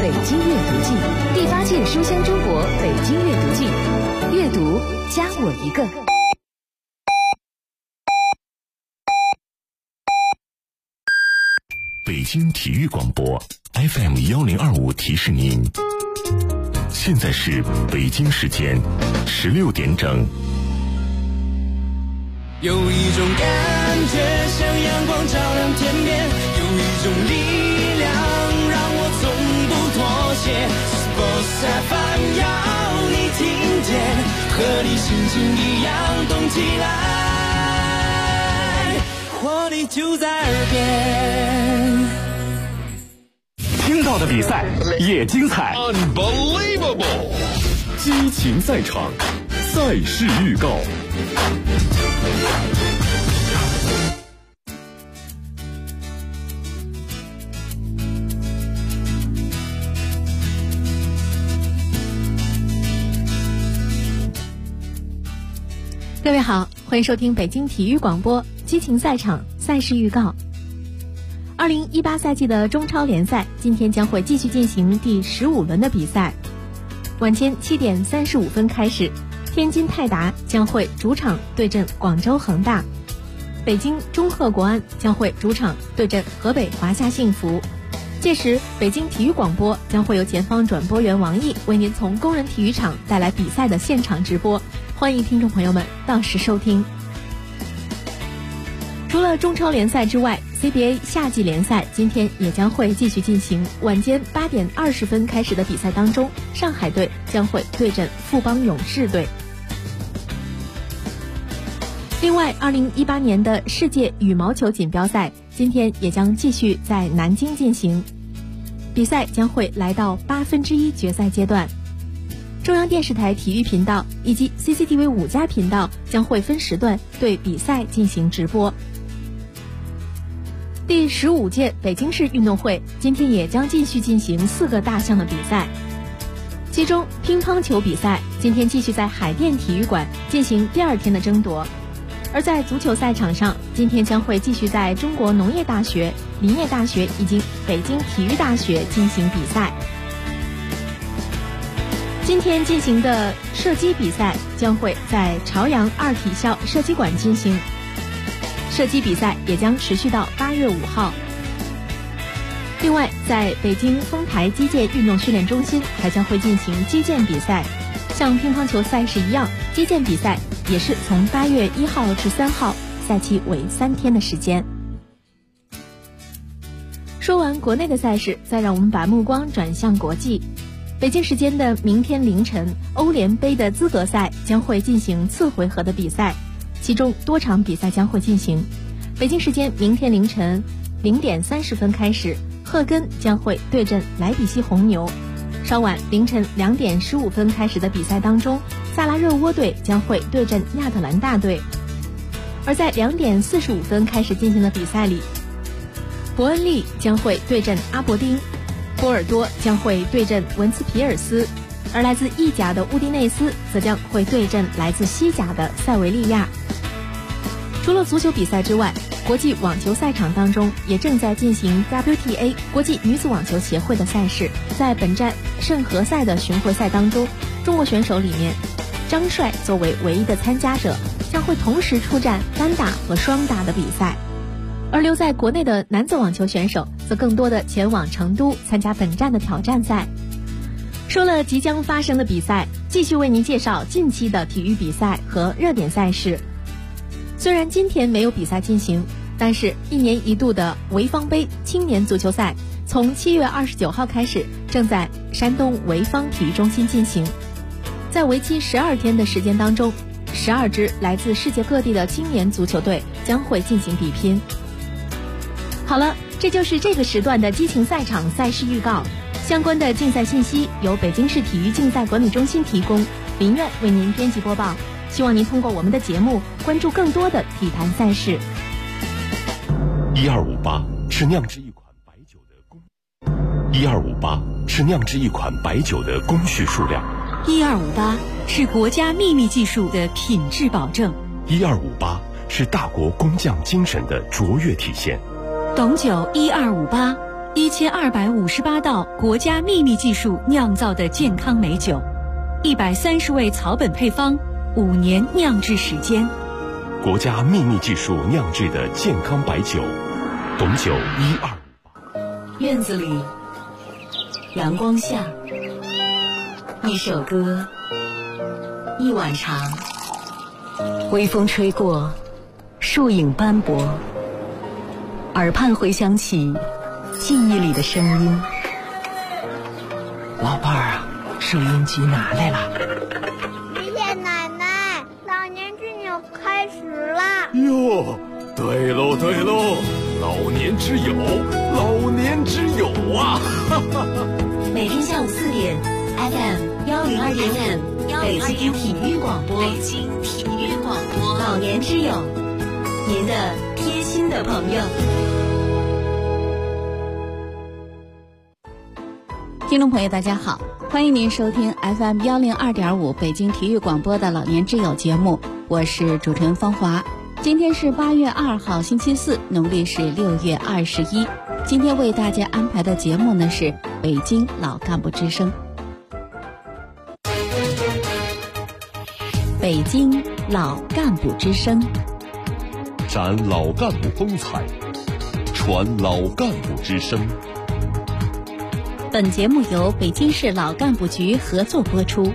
北京阅读季，第8届书香中国北京阅读季，阅读加我一个。 北京体育广播 FM1025提示您，现在是北京时间16点整。 有一种感觉像阳光照亮天边，有一种力量让我从不妥协。Sports FM 要你听见，和你心情一样动起来，活力就在耳边。 听到的比赛也精彩 Unbelievable 激情赛场，赛事预告。 各位好，欢迎收听北京体育广播激情赛场赛事预告。2018赛季的中超联赛今天将会继续进行第15轮的比赛。晚间7点35分开始，天津泰达将会主场对阵广州恒大，北京中赫国安将会主场对阵河北华夏幸福。届时北京体育广播将会由前方转播员王毅为您从工人体育场带来比赛的现场直播，欢迎听众朋友们到时收听。除了中超联赛之外， CBA 夏季联赛今天也将会继续进行。晚间8点20分开始的比赛当中，上海队将会对阵富邦勇士队。另外2018年的世界羽毛球锦标赛今天也将继续在南京进行，比赛将会来到1/8决赛阶段。中央电视台体育频道以及 CCTV 5家频道将会分时段对比赛进行直播。第15届北京市运动会今天也将继续进行4个大项的比赛，其中乒乓球比赛今天继续在海淀体育馆进行第2天的争夺，而在足球赛场上，今天将会继续在中国农业大学、林业大学以及北京体育大学进行比赛。今天进行的射击比赛将会在朝阳2体校射击馆进行，射击比赛也将持续到8月5号。另外，在北京丰台击剑运动训练中心还将会进行击剑比赛，像乒乓球赛事一样，击剑比赛也是从8月1号至3号，赛期为3天的时间。说完国内的赛事，再让我们把目光转向国际。北京时间的明天凌晨，欧联杯的资格赛将会进行次回合的比赛，其中多场比赛将会进行。北京时间明天凌晨0点30分开始，赫根将会对阵莱比锡红牛。稍晚凌晨2点15分开始的比赛当中，萨拉热窝队将会对阵亚特兰大队。而在2点45分开始进行的比赛里，伯恩利将会对阵阿伯丁，波尔多将会对阵文茨皮尔斯，而来自意甲的乌迪内斯则将会对阵来自西甲的塞维利亚。除了足球比赛之外，国际网球赛场当中也正在进行 WTA 国际女子网球协会的赛事。在本站圣何塞的巡回赛当中，中国选手里面，张帅作为唯一的参加者，将会同时出战单打和双打的比赛。而留在国内的男子网球选手则更多的前往成都参加本站的挑战赛。说了即将发生的比赛，继续为您介绍近期的体育比赛和热点赛事。虽然今天没有比赛进行，但是1年1度的潍坊杯青年足球赛从7月29号开始，正在山东潍坊体育中心进行。在为期12天的时间当中，12支来自世界各地的青年足球队将会进行比拼。好了，这就是这个时段的激情赛场赛事预告。相关的竞赛信息由北京市体育竞赛管理中心提供，林苑为您编辑播报。希望您通过我们的节目关注更多的体坛赛事。 1258是酿制一款白酒的工序数量。 1258是国家秘密技术的品质保证。 1258是大国工匠精神的卓越体现。 懂酒1258， 1258道国家秘密技术酿造的健康美酒，130味草本配方，5年酿制时间。 国家秘密技术酿制的健康白酒，董酒1258。 院子里，阳光下，一首歌，一碗茶，微风吹过，树影斑驳，耳畔回响起记忆里的声音。 老伴儿啊，收音机拿来了。 谢谢奶奶，老年之友开始了。 哟，对喽对喽，老年之友，老年之友啊！ 每天下午4点 ，FM 102.5，北京体育广播，北京体育广播，老年之友，您的贴心的朋友。 听众朋友大家好，欢迎您收听 FM 102.5北京体育广播的老年之友节目，我是主持人芳华。今天是8月2号星期四，农历是6月21。今天为大家安排的节目呢是北京老干部之声。北京老干部之声， 展老干部风采，传老干部之声。 本节目由北京市老干部局合作播出。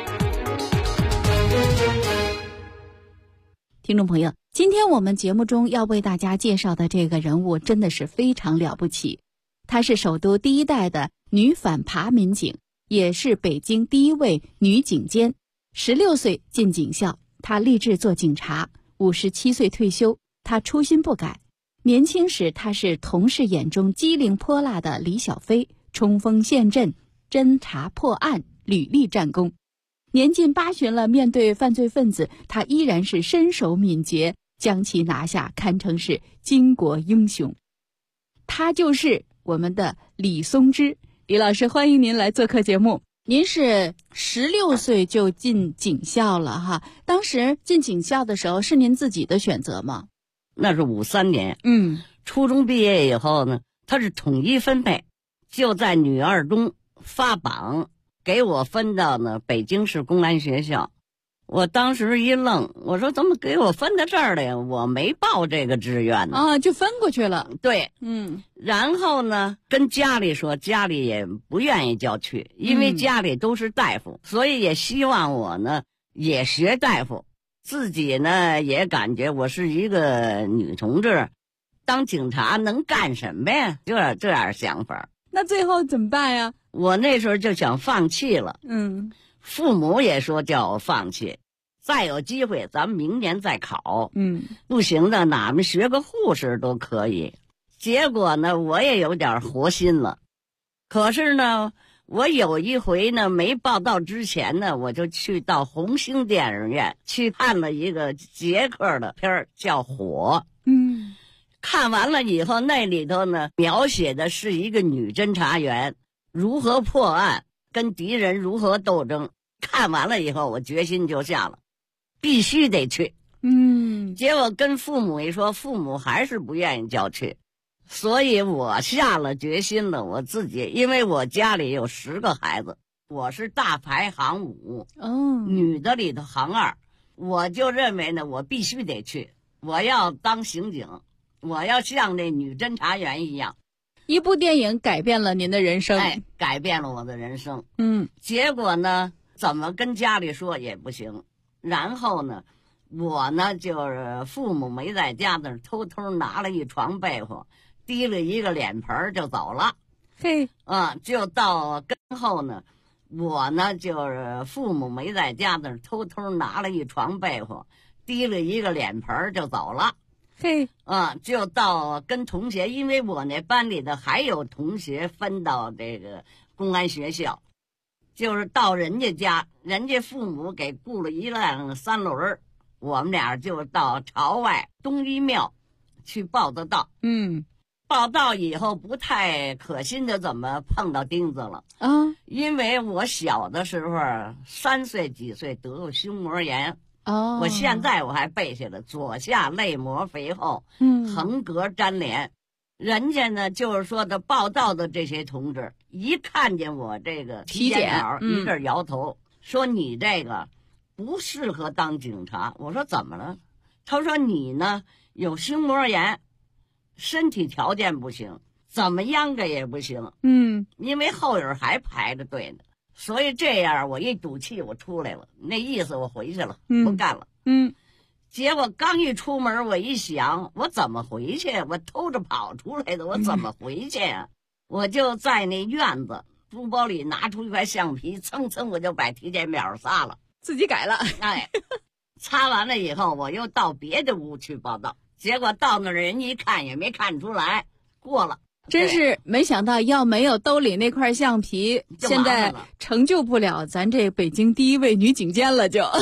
听众朋友，今天我们节目中要为大家介绍的这个人物真的是非常了不起，她是首都第一代的女反扒民警，也是北京第一位女警监。16岁进警校，她立志做警察；57岁退休，她初心不改。年轻时，她是同事眼中机灵泼辣的李小飞，冲锋陷阵，侦查破案，屡立战功。年近80了，面对犯罪分子，他依然是身手敏捷，将其拿下，堪称是巾帼英雄。他就是我们的李松芝。李老师，欢迎您来做客节目。您是16岁就进警校了哈，当时进警校的时候是您自己的选择吗？ 那是53年。初中毕业以后呢，他是统一分配，就在女二中发榜，给我分到呢北京市公安学校。我当时一愣，我说怎么给我分到这儿了呀？我没报这个志愿呢。 啊，就分过去了。 对，然后呢，跟家里说，家里也不愿意叫去，因为家里都是大夫，所以也希望我呢也学大夫。自己呢也感觉我是一个女同志，当警察能干什么呀？就这样想法。 那最后怎么办呀？ 我那时候就想放弃了。父母也说叫我放弃，再有机会咱们明年再考。不行的，哪们学个护士都可以。结果呢，我也有点活心了。可是呢，我有一回呢，没报到之前呢，我就去到红星电影院去看了一个捷克的片儿，叫《火》。看完了以后，那里头呢描写的是一个女侦查员如何破案，跟敌人如何斗争。看完了以后，我决心就下了，必须得去。结果跟父母一说，父母还是不愿意叫去，所以我下了决心了。我自己，因为我家里有10个孩子，我是大排行5，女的里头行2，我就认为呢，我必须得去，我要当刑警，我要像那女侦查员一样。 一部电影改变了您的人生。 改变了我的人生。结果呢，怎么跟家里说也不行。然后呢，我呢就是父母没在家那偷偷拿了一床被窝，提了一个脸盆就走了。就到跟后呢，我呢就是父母没在家那偷偷拿了一床被窝，提了一个脸盆就走了。就到跟同学，因为我那班里的还有同学分到这个公安学校，就是到人家家，人家父母给雇了一辆3轮，我们俩就到朝外东一庙去报的到。报到以后不太可心的，怎么碰到钉子了因为我小的时候3岁几岁得过胸膜炎。我现在我还背下了，左下肋膜肥厚，横膈粘连， 人家呢就是说的报道的这些同志，一看见我这个体检表，一阵摇头，说你这个不适合当警察。我说怎么了？他说你呢有心膜炎，身体条件不行，怎么样个也不行。因为后边还排着队呢，所以这样我一赌气我出来了，那意思我回去了，不干了。结果刚一出门，我一想，我怎么回去？我偷着跑出来的，我怎么回去呀？我就在那院子书包里拿出一块橡皮，蹭蹭我就把体检表擦了， 自己改了。 哎，擦完了以后，我又到别的屋去报道，结果到那儿人一看也没看出来，过了。 真是没想到，要没有兜里那块橡皮，现在成就不了咱这北京第一位女警监了就。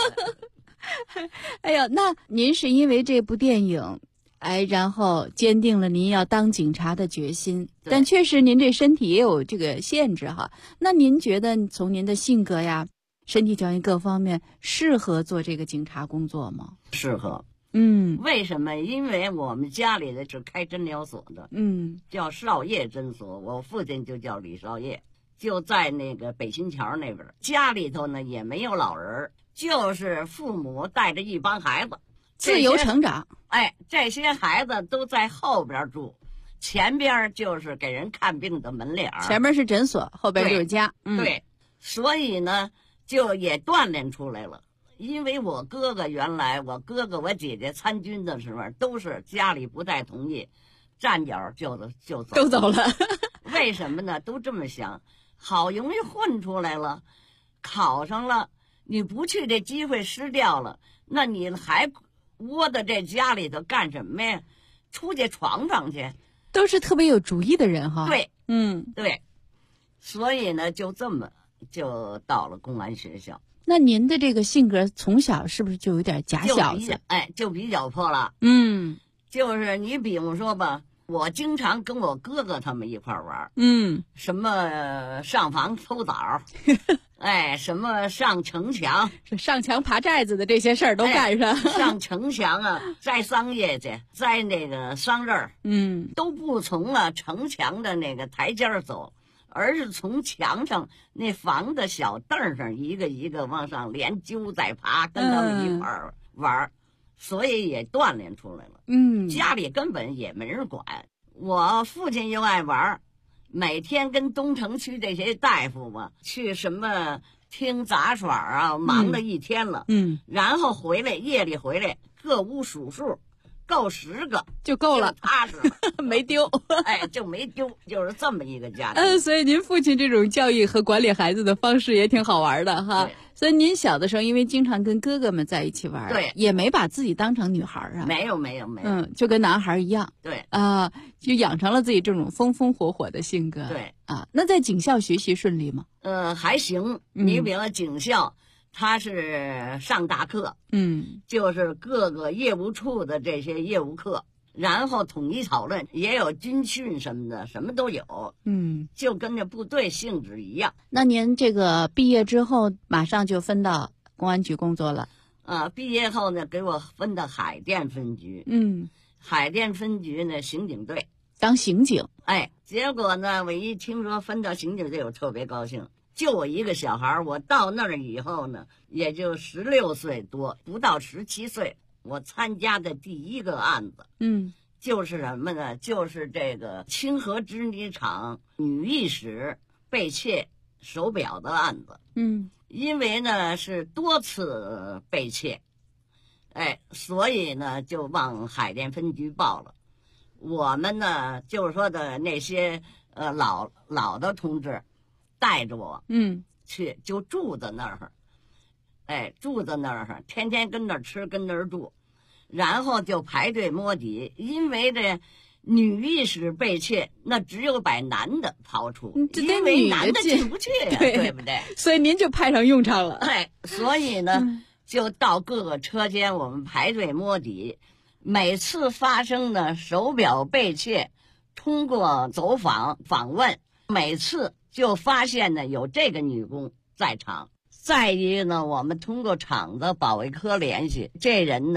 哎呦，那您是因为这部电影，然后坚定了您要当警察的决心，但确实您这身体也有这个限制哈。那您觉得从您的性格呀、身体条件各方面，适合做这个警察工作吗？ 适合。为什么？因为我们家里的是开诊疗所的，叫少业诊所，我父亲就叫李少业，就在那个北新桥那边。家里头呢也没有老人，就是父母带着一帮孩子自由成长。 这些孩子都在后边住，前边就是给人看病的门脸， 前面是诊所，后边就是家。 对，所以呢就也锻炼出来了。因为我哥哥原来我哥哥我姐姐参军的时候都是家里不太同意，站脚就走， 都走了。 为什么呢？都这么想，好容易混出来了，考上了，你不去这机会失掉了，那你还窝在这家里头干什么呀？出去闯闯去。 都是特别有主意的人哈。 对，对，所以呢就这么就到了公安学校。 那您的这个性格从小是不是就有点假小子？ 就比较破了。就是你比方说吧，我经常跟我哥哥他们一块玩。什么上房偷枣，什么上城墙， 上墙爬寨子的这些事儿都干上。 上城墙啊，摘桑叶去，摘那个桑葚都不从城墙的那个台阶走。而是从墙上那房子小凳上一个一个往上连揪再爬，跟他们一块儿玩，所以也锻炼出来了。家里根本也没人管。我父亲又爱玩，每天跟东城区这些大夫嘛去什么听杂耍啊，忙了一天了。然后回来夜里回来各屋数数，够10个就够了， 踏实了。 没丢。 就没丢，就是这么一个家庭。 所以您父亲这种教育和管理孩子的方式也挺好玩的哈。所以您小的时候因为经常跟哥哥们在一起玩， 对， 也没把自己当成女孩啊。 没有。 就跟男孩一样。 对就养成了自己这种风风火火的性格。 对那在警校学习顺利吗？ 还行。你比如警校他是上大课，就是各个业务处的这些业务课，然后统一讨论，也有军训什么的，什么都有。就跟这部队性质一样。 那您这个毕业之后马上就分到公安局工作了？ 毕业后呢，给我分到海淀分局。海淀分局呢，刑警队当刑警。 结果呢，我一听说分到刑警队，我特别高兴。就我一个小孩，我到那儿以后呢，也就16岁多，不到17岁，我参加的第一个案子，就是什么呢？就是这个清河织女厂女艺使被窃手表的案子。因为呢是多次被窃，所以呢就往海淀分局报了。我们呢就是说的那些老的同志带着我去，就住在那儿，住在那儿，天天跟那儿吃，跟那儿住，然后就排队摸底。因为这女艺使被窃，那只有把男的刨出，因为男的进不去呀，对不对？ 所以您就派上用场了。 所以呢就到各个车间我们排队摸底。每次发生的手表被窃，通过走访问，每次就发现呢有这个女工在场。再一个呢，我们通过厂子保卫科联系，这人呢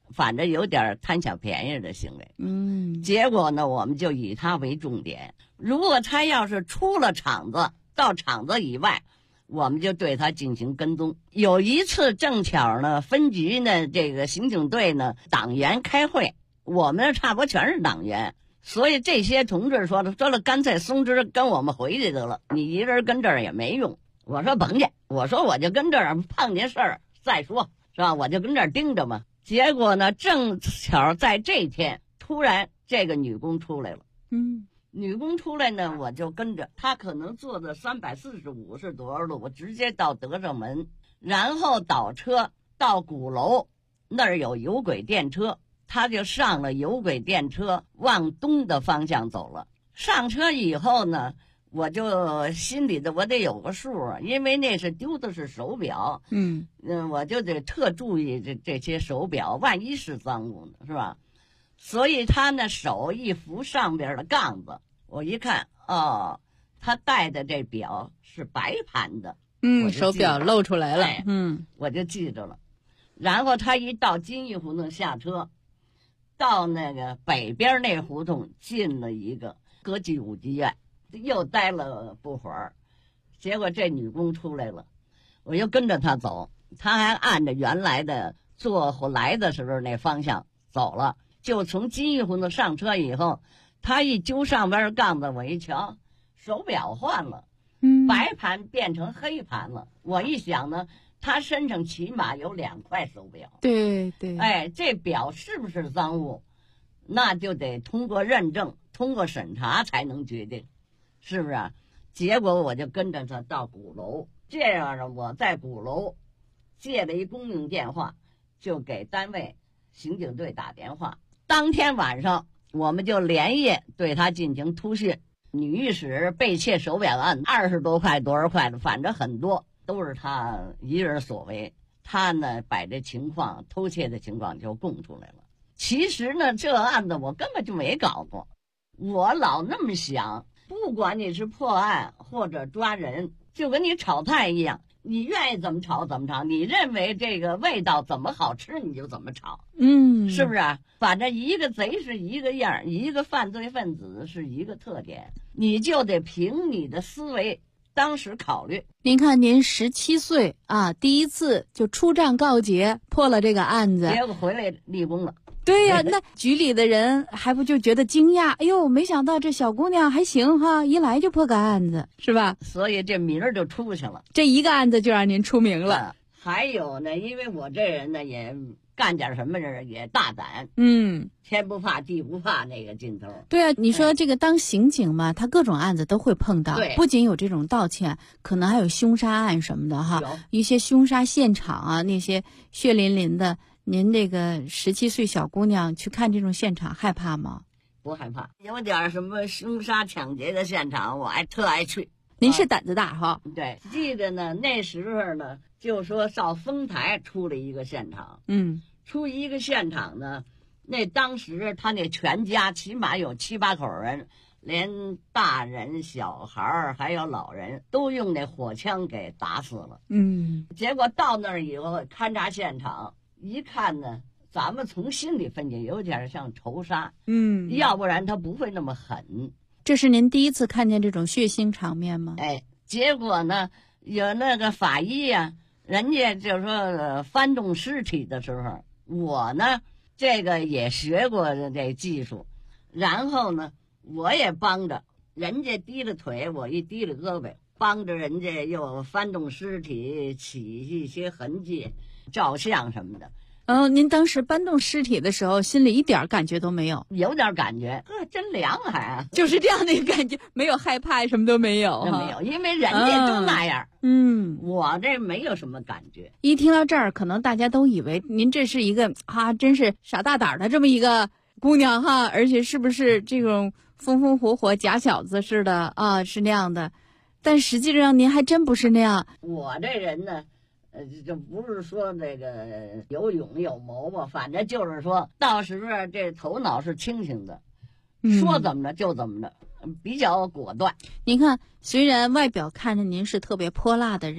反正有点贪小便宜的行为。结果呢，我们就以他为重点。如果他要是出了厂子，到厂子以外，我们就对他进行跟踪。有一次正巧呢，分局呢这个刑警队呢党员开会，我们差不多全是党员，所以这些同志说了，干脆松枝跟我们回去得了，你一人跟这儿也没用。我说甭去，我说我就跟这儿碰见事儿再说，是吧？我就跟这儿盯着嘛。结果呢，正巧在这天，突然这个女工出来了。女工出来呢，我就跟着她，可能坐的345是多少路，我直接到德胜门，然后倒车到鼓楼那儿有有轨电车，她就上了有轨电车，往东的方向走了。上车以后呢，我就心里的我得有个数，因为那是丢的是手表，我就得特注意这些手表，万一是赃物呢，是吧？所以他呢手一扶上边的杠子，我一看，哦，他戴的这表是白盘的， 手表露出来了， 我就记着了。然后他一到金玉胡同下车，到那个北边那胡同进了一个歌剧舞剧院，又待了不会儿，结果这女工出来了，我又跟着她走，她还按着原来的坐来的时候那方向走了。就从金玉胡同上车以后，她一揪上边杠子，我一瞧，手表换了，白盘变成黑盘了。我一想呢，她身上起码有2块手表。 对， 这表是不是赃物，那就得通过认证，通过审查才能决定，是不是啊？结果我就跟着他到鼓楼，这样呢，我在鼓楼借了一公用电话，就给单位刑警队打电话。当天晚上我们就连夜对他进行突讯。女御史被窃手表案20多块多少块的，反正很多都是他一人所为。他呢把这情况偷窃的情况就供出来了。其实呢，这案子我根本就没搞过。我老那么想，不管你是破案或者抓人，就跟你炒菜一样，你愿意怎么炒怎么炒，你认为这个味道怎么好吃你就怎么炒，是不是啊？反正一个贼是一个样，一个犯罪分子是一个特点，你就得凭你的思维当时考虑。 您看您17岁啊，第一次就出战告捷，破了这个案子， 结果回来立功了。 对呀，那局里的人还不就觉得惊讶？哎呦，没想到这小姑娘还行哈，一来就破个案子，是吧？ 所以这名儿就出去了。 这一个案子就让您出名了。 还有呢，因为我这人呢也干点什么事也大胆，天不怕地不怕那个劲头。 对啊，你说这个当刑警嘛，他各种案子都会碰到，不仅有这种盗窃，可能还有凶杀案什么的哈，一些凶杀现场啊，那些血淋淋的。您这个17岁小姑娘去看这种现场害怕吗？ 不害怕，有点什么凶杀抢劫的现场我特爱去。 您是胆子大哈？ 对，记得呢，那时候呢就说上丰台出了一个现场，出一个现场呢，那当时他那全家起码有7、8口人，连大人小孩还有老人都用那火枪给打死了。结果到那儿以后勘察现场一看呢，咱们从心里分析有点像仇杀，要不然他不会那么狠。 这是您第一次看见这种血腥场面吗？ 结果呢，有那个法医啊，人家就说翻动尸体的时候，我呢这个也学过这技术，然后呢我也帮着人家提了腿，我一提了胳膊，帮着人家又翻动尸体，起一些痕迹，照相什么的。 您当时搬动尸体的时候，心里一点感觉都没有？ 有点感觉，真凉还啊， 就是这样的一个感觉，没有害怕，什么都没有， 没有，因为人家都那样。我这没有什么感觉。 一听到这儿，可能大家都以为您这是一个真是傻大胆的这么一个姑娘哈，而且是不是这种风风火火假小子似的啊？是那样的，但实际上您还真不是那样。 我这人呢。就不是说这个有勇有谋吧，反正就是说到时候这头脑是清醒的，说怎么着就怎么着，比较果断。 您看，虽然外表看着您是特别泼辣的人，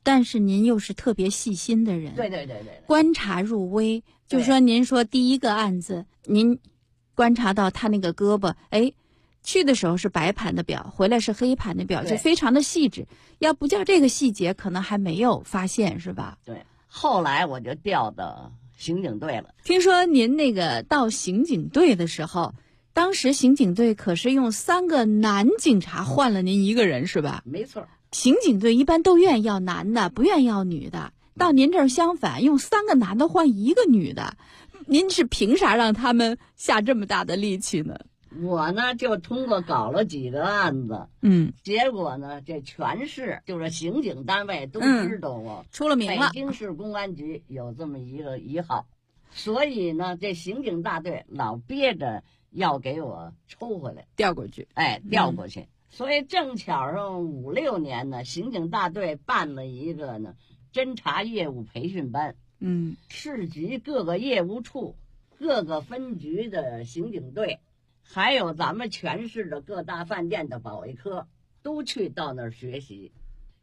但是您又是特别细心的人， 对对对对， 观察入微。就说您说第一个案子，您观察到他那个胳膊，哎，去的时候是白盘的表，回来是黑盘的表，就非常的细致。要不叫这个细节，可能还没有发现，是吧？ 对。后来我就调到刑警队了。 听说您那个到刑警队的时候，当时刑警队可是用3个男警察换了您一个人，是吧？ 没错。 刑警队一般都愿意要男的，不愿意要女的。到您这儿相反，用3个男的换1个女的，您是凭啥让他们下这么大的力气呢？ 我呢就通过搞了几个案子，结果呢这全市就是刑警单位都知道我， 出了名了。 北京市公安局有这么一个1号，所以呢这刑警大队老憋着要给我抽回来， 调过去， 调过去。所以正巧上5、6年呢，刑警大队办了一个呢侦查业务培训班，市局各个业务处、各个分局的刑警队，还有咱们全市的各大饭店的保卫科，都去到那儿学习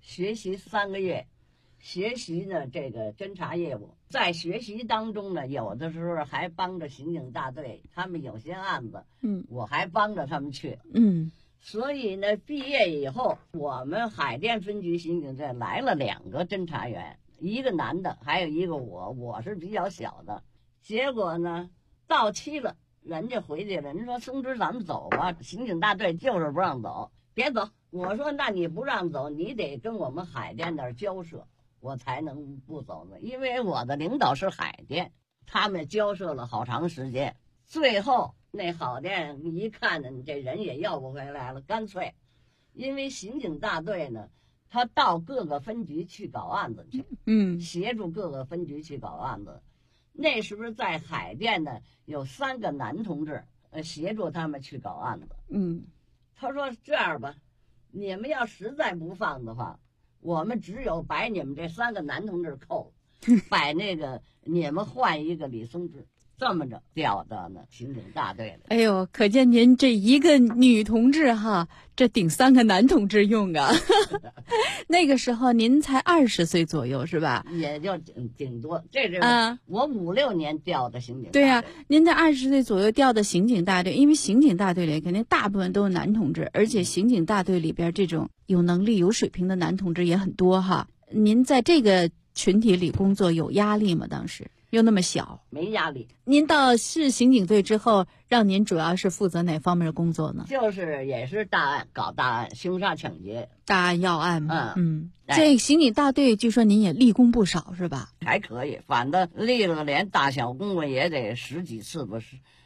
3个月，学习呢这个侦查业务。在学习当中呢，有的时候还帮着刑警大队，他们有些案子，我还帮着他们去，所以呢，毕业以后，我们海淀分局刑警队来了2个侦查员，一个男的，还有一个我是比较小的。结果呢，到期了，人家回去了，人说松枝咱们走吧，刑警大队就是不让走，别走。我说那你不让走，你得跟我们海淀那儿交涉，我才能不走呢。因为我的领导是海淀，他们交涉了好长时间，最后。那海淀一看呢，这人也要不回来了，干脆，因为刑警大队呢，他到各个分局去搞案子去，协助各个分局去搞案子。那时候在海淀呢，有3个男同志，协助他们去搞案子。他说这样吧，你们要实在不放的话，我们只有把你们这3个男同志扣了，把那个你们换一个李松芝。这么着调到呢刑警大队了。 哎呦，可见您这一个女同志哈，这顶3个男同志用啊。那个时候您才20岁左右是吧？ 也就顶多，这是我5、6年调的刑警大队。 对呀，您在20岁左右调的刑警大队，因为刑警大队里肯定大部分都是男同志，而且刑警大队里边这种有能力、有水平的男同志也很多哈。您在这个群体里工作有压力吗？当时？又那么小， 没压力。 您到市刑警队之后，让您主要是负责哪方面的工作呢？ 就是也是大案，搞大案，凶杀抢劫， 大案要案嘛。这刑警大队据说您也立功不少是吧？ 还可以，反正立了连大小公文也得10几次吧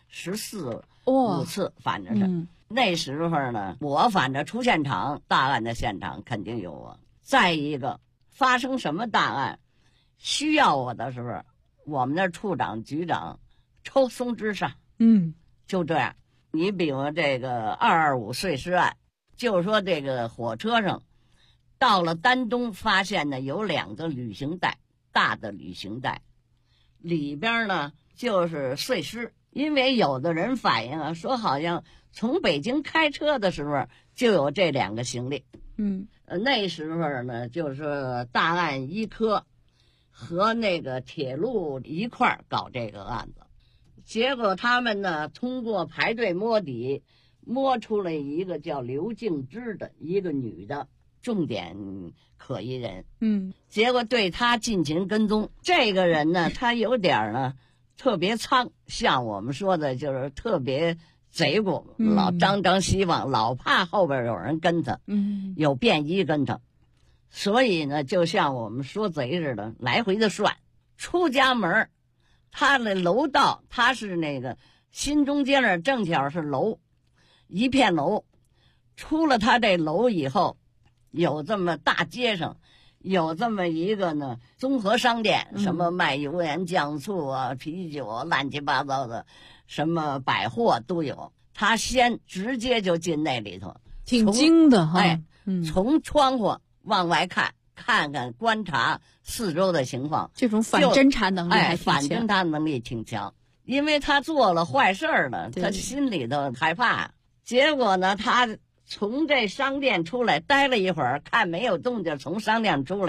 ，14、5次，反正是。那时候呢，我反正出现场，大案的现场肯定有我。再一个，发生什么大案，需要我的时候。我们那处长、局长抽松枝上，就这样。你比如这个225碎尸案，就是说这个火车上到了丹东，发现呢有2个旅行袋，大的旅行袋，里边呢就是碎尸。因为有的人反映啊，说好像从北京开车的时候就有这2个行李。那时候呢就是大案1科。和那个铁路一块儿搞这个案子，结果他们呢通过排队摸底，摸出了一个叫刘静芝的一个女的重点可疑人。结果对她进行跟踪。这个人呢，他有点呢特别苍，像我们说的就是特别贼过，老张希望，老怕后边有人跟他，有便衣跟他。所以呢，就像我们说贼似的，来回的涮。出家门，他的楼道，他是那个新中街那儿正巧是楼，一片楼。出了他这楼以后，有这么大街上，有这么一个呢综合商店，什么卖油盐酱醋啊、啤酒，乱七八糟的，什么百货都有。他先直接就进那里头， 挺精的哈。 从窗户往外看看观察四周的情况， 这种反侦查能力还挺强。 反侦查能力挺强，因为他做了坏事了，他心里头害怕。结果呢，他从这商店出来待了一会儿，看没有动静，从商店出来，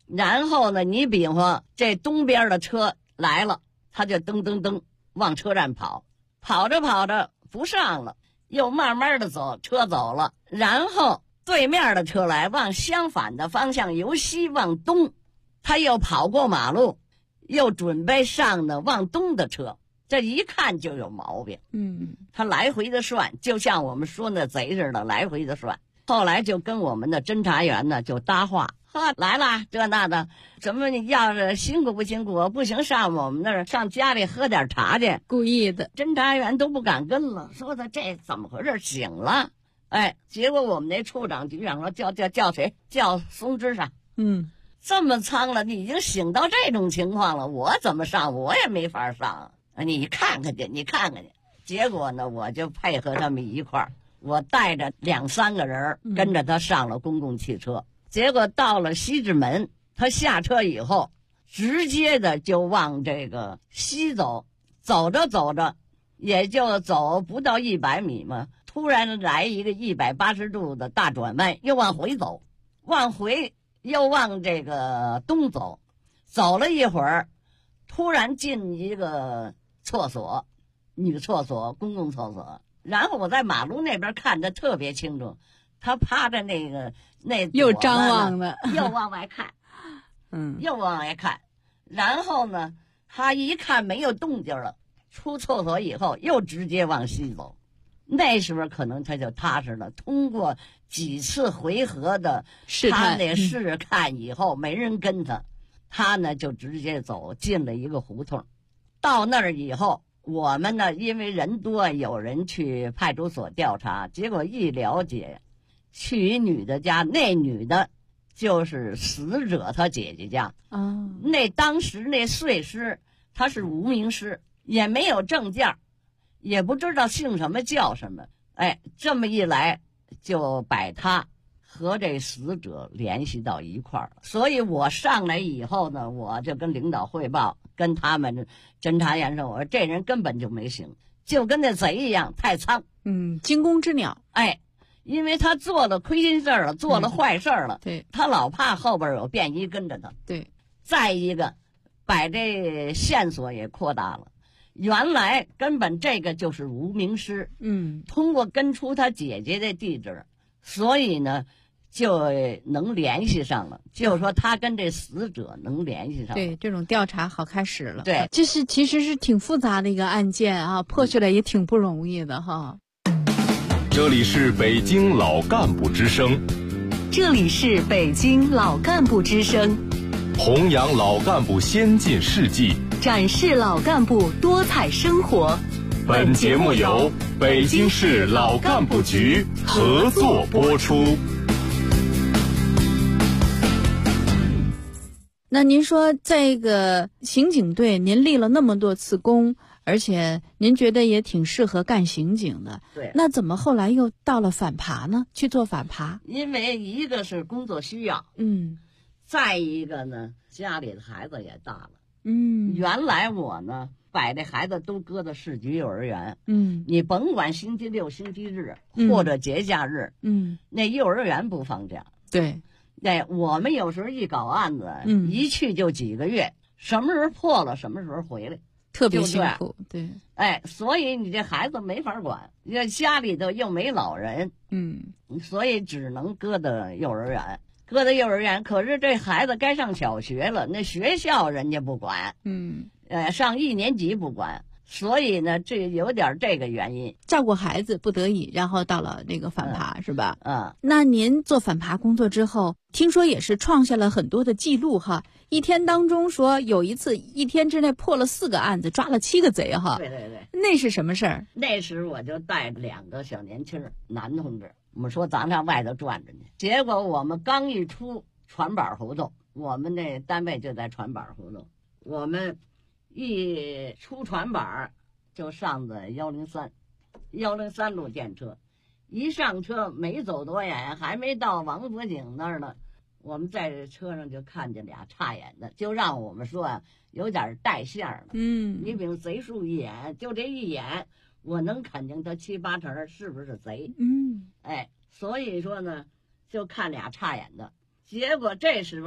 然后呢，你比方这东边的车来了，他就噔噔噔往车站跑，跑着跑着不上了，又慢慢的走，车走了，然后对面的车来，往相反的方向由西往东，他又跑过马路，又准备上的往东的车，这一看就有毛病。他来回的算，就像我们说那贼似的，来回的算。后来就跟我们的侦查员呢就搭话，来了这那的，什么你要是辛苦不辛苦，不行上我们那儿上家里喝点茶去， 故意的。 侦查员都不敢跟了，说他这怎么回事，醒了。哎，结果我们那处长局长说叫谁？叫松枝上。这么苍了，你已经醒到这种情况了，我怎么上？我也没法上啊！你看看去，你看看去。结果呢，我就配合他们一块儿，我带着2、3个人跟着他上了公共汽车。结果到了西直门，他下车以后，直接的就往这个西走，走着走着，也就走不到100米嘛，突然来一个180度的大转弯，又往回走，又往这个东走，走了一会儿，突然进一个厕所，女厕所，公共厕所。然后我在马路那边看得特别清楚，他趴着那又张望的， 又往外看，又往外看。然后呢，他一看没有动静了，出厕所以后又直接往西走。那时候可能他就踏实了，通过几次回合的他那试看以后，没人跟他呢就直接走进了一个胡同。到那儿以后，我们呢因为人多，有人去派出所调查，结果一了解，去一女的家，那女的就是死者他姐姐家。那当时那碎尸他是无名尸，也没有证件，也不知道姓什么叫什么。哎，这么一来就把他和这死者联系到一块儿了。所以我上来以后呢，我就跟领导汇报，跟他们侦查员说，我说这人根本就没醒，就跟那贼一样，太苍。 惊弓之鸟。 哎，因为他做了亏心事了，做了坏事了。 对， 他老怕后边有便衣跟着他。 对， 再一个，把这线索也扩大了。原来根本这个就是无名尸。通过跟出他姐姐的地址，所以呢就能联系上了，就是说他跟这死者能联系上了。 对，这种调查好开始了。 对， 这是其实是挺复杂的一个案件啊，破出来也挺不容易的哈。 这里是北京老干部之声， 这里是北京老干部之声， 弘扬老干部先进事迹， 展示老干部多彩生活。 本节目由北京市老干部局合作播出。 那您说这个刑警队您立了那么多次功，而且您觉得也挺适合干刑警的。 对， 那怎么后来又到了反扒呢？去做反扒？ 因为一个是工作需要，再一个呢，家里的孩子也大了。原来我呢把这孩子都搁到市局幼儿园。你甭管星期六、星期日或者节假日，那幼儿园不放假。 对。 对，我们有时候一搞案子，一去就几个月，什么时候破了，什么时候回来， 特别辛苦。对， 哎，所以你这孩子没法管，你这家里头又没老人，所以只能搁到幼儿园。可是这孩子该上小学了，那学校人家不管，上1年级不管。所以呢，这有点这个原因， 照顾孩子不得已，然后到了那个反扒，是吧？那您做反扒工作之后，听说也是创下了很多的记录哈。一天当中说有一次1天之内破了4个案子，抓了7个贼哈。 对对对， 那是什么事儿？ 那时我就带2个小年轻男同志，我们说咱上外头转转去。结果我们刚一出船板胡同，我们那单位就在船板胡同，我们一出船板就上的103路电车，一上车没走多远，还没到王府井那儿呢，我们在车上就看见俩插眼的，就让我们说啊，有点带线了。你比如贼数一眼，就这一眼，我能肯定他7、8成是不是贼。哎，所以说呢，就看俩插眼的。结果这时候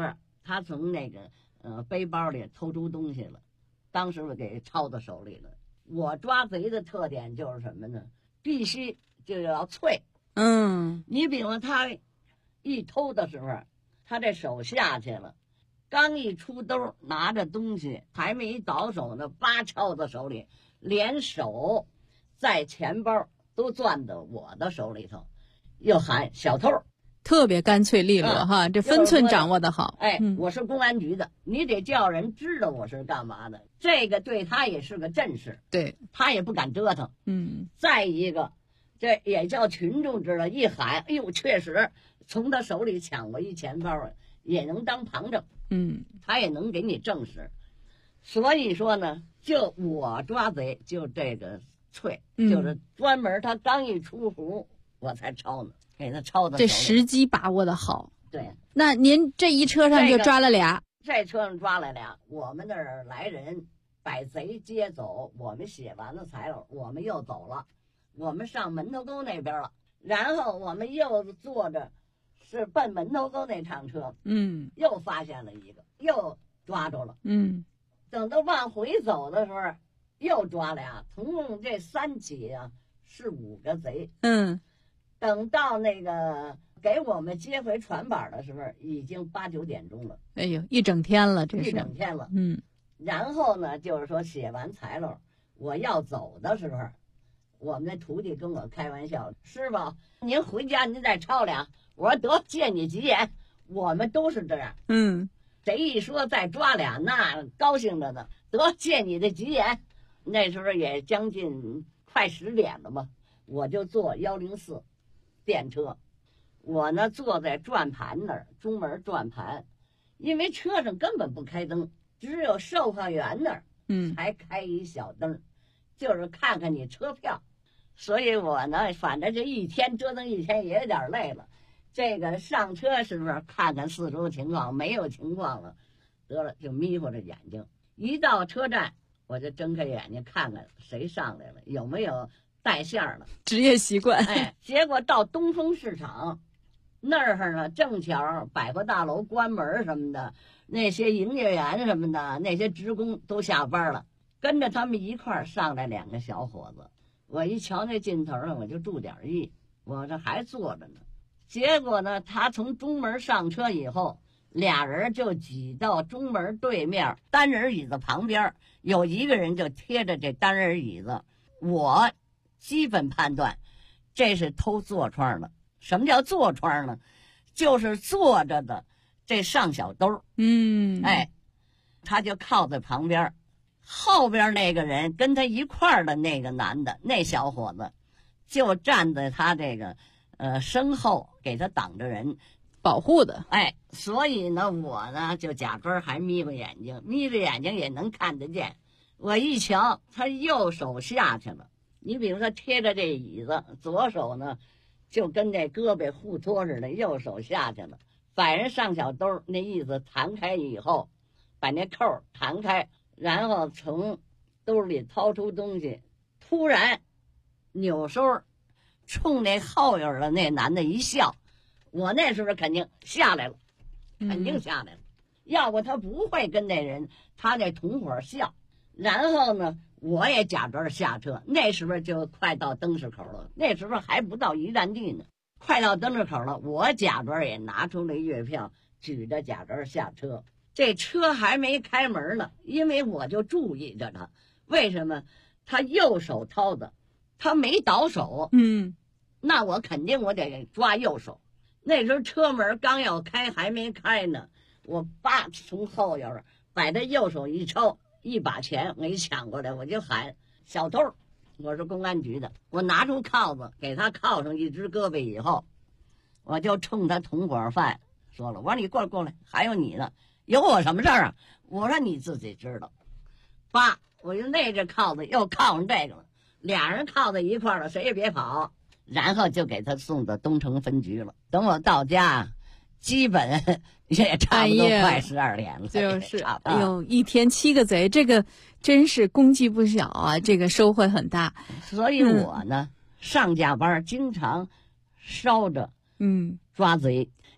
他从那个背包里偷出东西了，当时我给抄到手里了。我抓贼的特点就是什么呢？必须就要脆。你比方他一偷的时候，他这手下去了，刚一出兜拿着东西，还没倒手呢，叭抄到手里，连手在钱包都攥到我的手里头，又喊小偷， 特别干脆利落哈，这分寸掌握的好。 我是公安局的，你得叫人知道我是干嘛的，这个对他也是个阵势， 对他也不敢折腾。再一个，这也叫群众知道，一喊，哎呦，确实从他手里抢过一钱包，也能当旁证。他也能给你证实。所以说呢，就我抓贼就这个脆，就是专门他刚一出壶，我才抄呢。给他抄的， 这时机把握的好。 对， 那您这一车上就抓了俩？ 这车上抓了俩。我们那儿来人，把贼接走，我们写完了材料，我们又走了，我们上门头沟那边了。然后我们又坐着，是奔门头沟那趟车。又发现了一个，又抓住了。等到往回走的时候，又抓俩，总共这3起啊，是5个贼。等到那个给我们接回船板的时候，已经8、9点钟了。 哎呦，一整天了，这是一整天了。然后呢，就是说写完材料，我要走的时候，我们的徒弟跟我开玩笑：“师傅，您回家您再抄俩。”我说：“得，借你吉言。”我们都是这样。谁一说再抓俩，那高兴着呢。得，借你的吉言。那时候也将近快10点了吧，我就坐104。电车，我呢坐在转盘那儿，中门转盘，因为车上根本不开灯，只有售票员那儿才开一小灯，就是看看你车票。所以我呢，反正这一天折腾一天也有点累了。这个上车是不是看看四周情况，没有情况了，得了就眯糊着眼睛。一到车站，我就睁开眼睛看看谁上来了，有没有带线了， 职业习惯。 结果到东风市场那儿呢，正巧百货大楼关门什么的，那些营业员什么的，那些职工都下班了，跟着他们一块儿上来2个小伙子。我一瞧那劲头呢，我就注点意，我这还坐着呢。结果呢，他从中门上车以后，俩人就挤到中门对面单人椅子旁边，有一个人就贴着这单人椅子。我基本判断这是偷坐窗的。什么叫坐窗呢？就是坐着的这上小兜。他就靠在旁边，后边那个人跟他一块儿的那个男的，那小伙子就站在他这个身后，给他挡着人， 保护的。 所以呢，我呢就假装还眯着眼睛，眯着眼睛也能看得见。我一瞧，他右手下去了。你比如说贴着这椅子，左手呢就跟这胳膊互托似的，右手下去了，把人上小兜那意思弹开以后，把那扣弹开，然后从兜里掏出东西，突然扭手冲那后边的那男的一笑。我那时候肯定下来了，肯定下来了，要不他不会跟那人他那同伙笑。然后呢，我也假装下车，那时候就快到灯市口了，那时候还不到一站地呢，快到灯市口了，我假装也拿出了月票，举着假装下车。这车还没开门呢，因为我就注意着他，为什么？他右手掏的，他没倒手，那我肯定我得抓右手。那时候车门刚要开，还没开呢，我叭从后边把他右手一抽，一把钱我给抢过来，我就喊小偷，我是公安局的。我拿出铐子给他铐上一只胳膊以后，我就冲他同伙犯说了，我说你过来，还有你呢，有我什么事儿啊？我说你自己知道。叭，我就那只铐子又铐上这个了，俩人铐在一块儿了，谁也别跑。然后就给他送到东城分局了。等我到家，基本也差不多快12点了。 就是，哎呦，一天7个贼，这个真是功绩不小啊，这个收获很大。 所以我呢，上下班经常烧着，抓贼。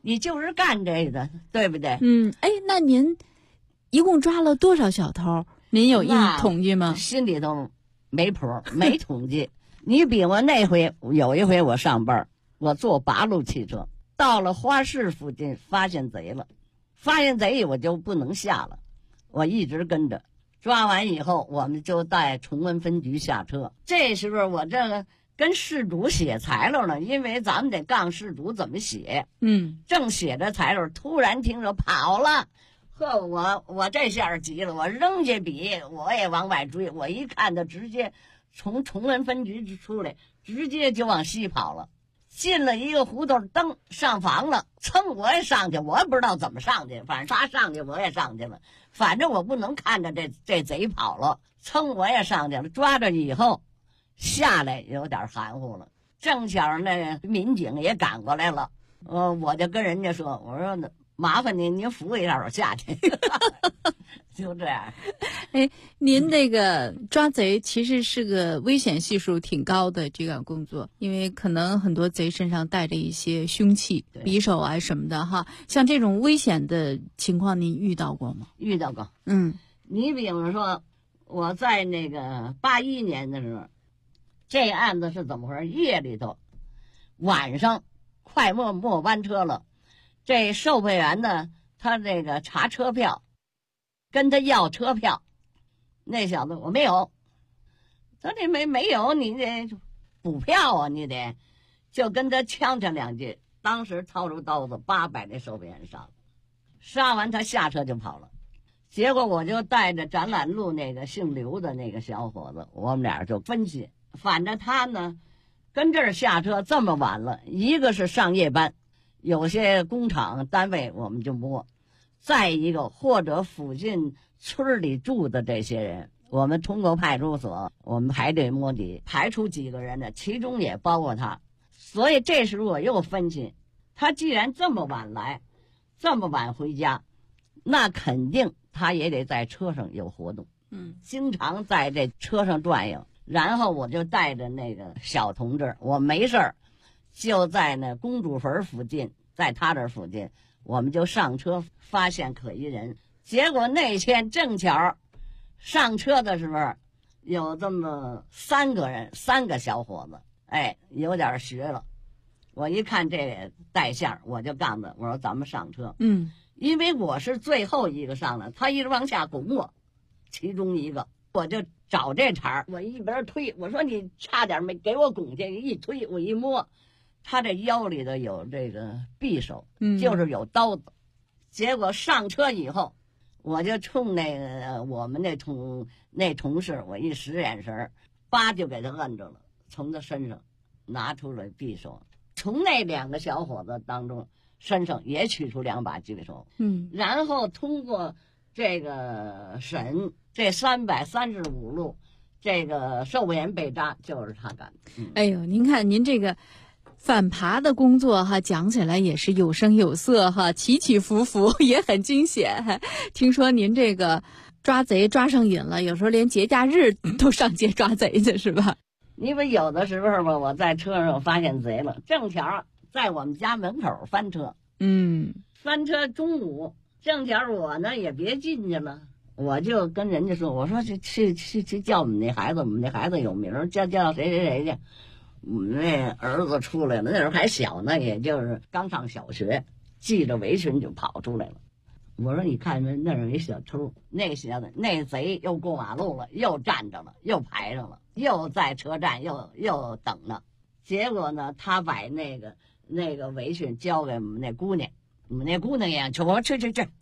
你就是干这个，对不对？ 哎，那您一共抓了多少小偷？您有统计吗？ 心里头没谱，没统计。你比我那回有一回我上班，我坐8路汽车，到了花市附近发现贼了，发现贼我就不能下了，我一直跟着。抓完以后，我们就带崇文分局下车。这时候我这个跟事主写材料呢，因为咱们得杠事主怎么写。正写着材料，突然听着跑了，呵，我这下急了，我扔下笔，我也往外追。我一看他直接从崇文分局出来，直接就往西跑了。进了一个胡同，蹬上房了，噌我也上去，我也不知道怎么上去，反正他上去我也上去了，反正我不能看着这贼跑了，噌我也上去了，抓着以后下来有点含糊了，正巧那民警也赶过来了，我就跟人家说，我说麻烦您扶一下我下去。就这样。 哎，您这个抓贼其实是个危险系数挺高的这个工作，因为可能很多贼身上带着一些凶器，匕首啊什么的哈。像这种危险的情况，您遇到过吗？ 遇到过。你比方说，我在那个81年的时候，这案子是怎么回事？夜里头，晚上快末班车了，这售票员呢，他这个查车票。跟他要车票，那小子我没有，他这没有，你得补票啊，你得就跟他呛2句，当时掏出刀子把那售票员杀完他下车就跑了。结果我就带着展览路那个姓刘的那个小伙子，我们俩就分析，反正他呢跟这儿下车这么晚了，一个是上夜班，有些工厂单位我们就摸。再一个，或者附近村里住的这些人，我们通过派出所，我们排队摸底，排出几个人呢，其中也包括他。所以这时候我又分析，他既然这么晚来，这么晚回家，那肯定他也得在车上有活动，经常在这车上转悠。然后我就带着那个小同志，我没事儿，就在那公主坟附近，在他这附近。我们就上车，发现可疑人。结果那天正巧上车的时候，有这么3个人，3个小伙子，有点学了。我一看这带相，我就告诉他，我说咱们上车。因为我是最后一个上来，他一直往下拱我，其中一个，我就找这茬，我一边推，我说你差点没给我拱下去，一推我一摸。他这腰里头有这个匕首，就是有刀子。结果上车以后，我就冲那个我们那同事，我一使眼神，就给他摁住了，从他身上拿出了匕首，从那2个小伙子当中身上也取出2把匕首。然后通过这个审，这335路，这个售票员被抓就是他干的。 哎呦，您看您这个。反扒的工作哈，讲起来也是有声有色哈，起起伏伏也很惊险。听说您这个抓贼抓上瘾了，有时候连节假日都上街抓贼去是吧？ 因为有的时候吧，我在车上发现贼了，正巧在我们家门口翻车。翻车中午，正巧我呢也别进去了，我就跟人家说，我说去叫我们那孩子，我们那孩子有名，叫谁去。我们那儿子出来了，那时候还小呢，也就是刚上小学，系着围裙就跑出来了。我说你看那儿有一小偷，那小子那贼又过马路了，又站着了，又排上了，又在车站又等了。结果呢，他把那个围裙交给我们那姑娘，我们那姑娘也说去回家。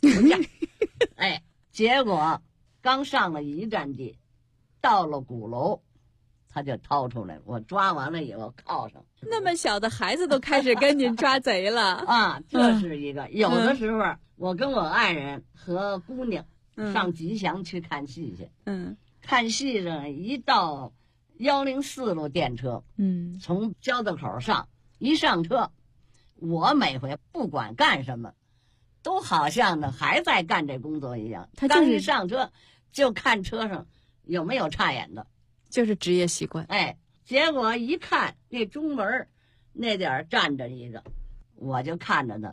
结果刚上了一站地，到了鼓楼。他就掏出来，我抓完了以后铐上。 那么小的孩子都开始跟您抓贼了啊！这是一个。有的时候我跟我爱人和姑娘上吉祥去看戏去。看戏呢，一到104路电车，从交道口上一上车，我每回不管干什么，都好像呢还在干这工作一样。他刚一上车就看车上有没有插眼的。 就是职业习惯。 结果一看那中门那点站着一个，我就看着他，